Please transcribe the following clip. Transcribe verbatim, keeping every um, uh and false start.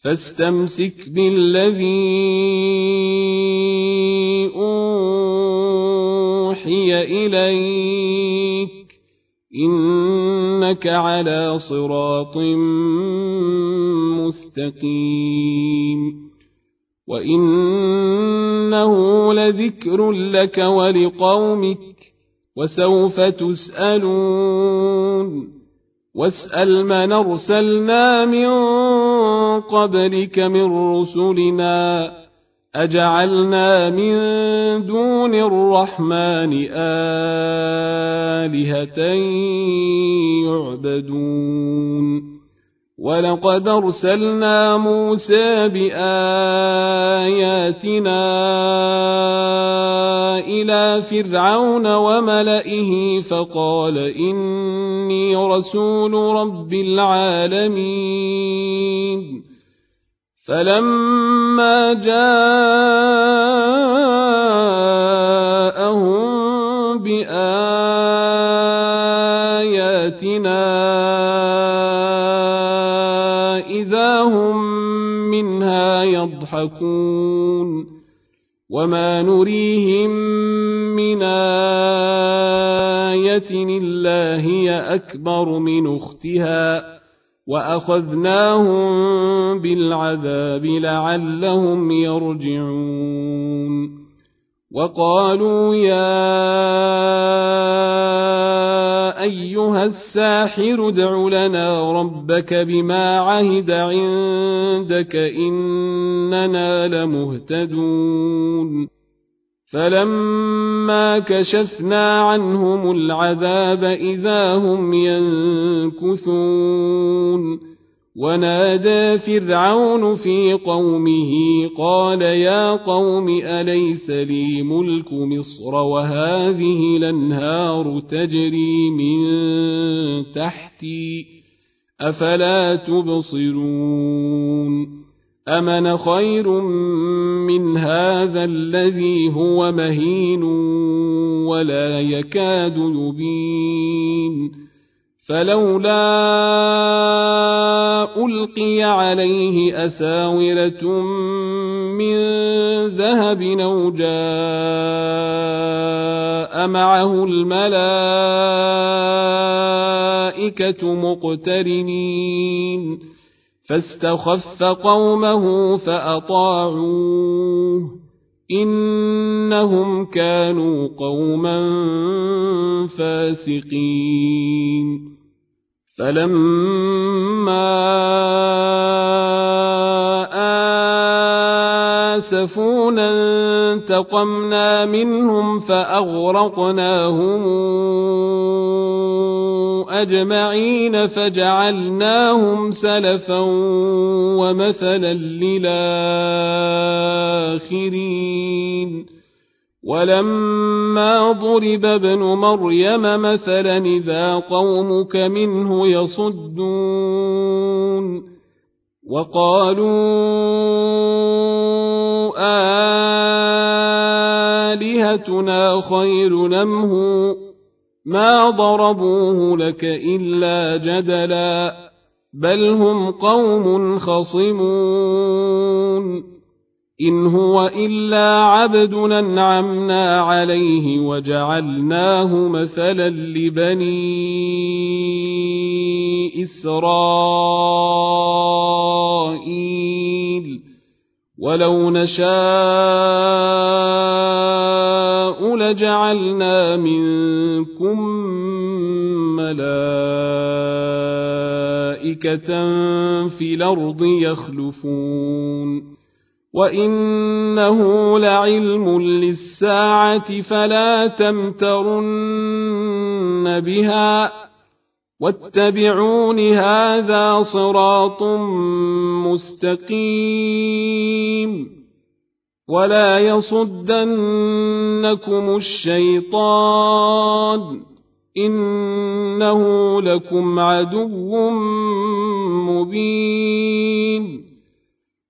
فاستمسك بالذي أوحي إليك إنك على صراط مستقيم وإنه لذكر لك ولقومك وسوف تسألون واسأل من أرسلنا من قبلك من رسلنا أجعلنا من دون الرحمن آلهة يعبدون ولقد أرسلنا موسى بآياتنا إلى فرعون وملئه فقال إني رسول رب العالمين فلما جاءهم بآياتنا إذا هم منها يضحكون وما نريهم من آية إلا هي أكبر من أختها وأخذناهم بالعذاب لعلهم يرجعون وقالوا يا أيها الساحر ادع لنا ربك بما عهد عندك إننا لمهتدون فلما كشفنا عنهم العذاب إذا هم ينكثون ونادى فرعون في قومه قال يا قوم أليس لي ملك مصر وهذه الأنهار تجري من تحتي أفلا تبصرون أمن خير من هذا الذي هو مهين ولا يكاد يبين فلولا ألقي عليه أساورة من ذهب أو جاء معه الملائكة مقترنين فاستخف قومه فأطاعوه إنهم كانوا قوما فاسقين فلما آسفونا انتقمنا منهم فأغرقناهم أجمعين فجعلناهم سلفا ومثلا للآخرين ولما ضرب ابن مريم مثلا إذا قومك منه يصدون وقالوا آلهتنا خير نمه ما ضربوه لك إلا جدلا بل هم قوم خصمون إن هو إلا عبد أنعمنا عليه وجعلناه مثلا لبني إسرائيل ولو نشاء لجعلنا منكم ملائكة في الأرض يخلفون وإنه لعلم للساعة فلا تمترن بها واتبعون هذا صراط مستقيم ولا يصدنكم الشيطان إنه لكم عدو مبين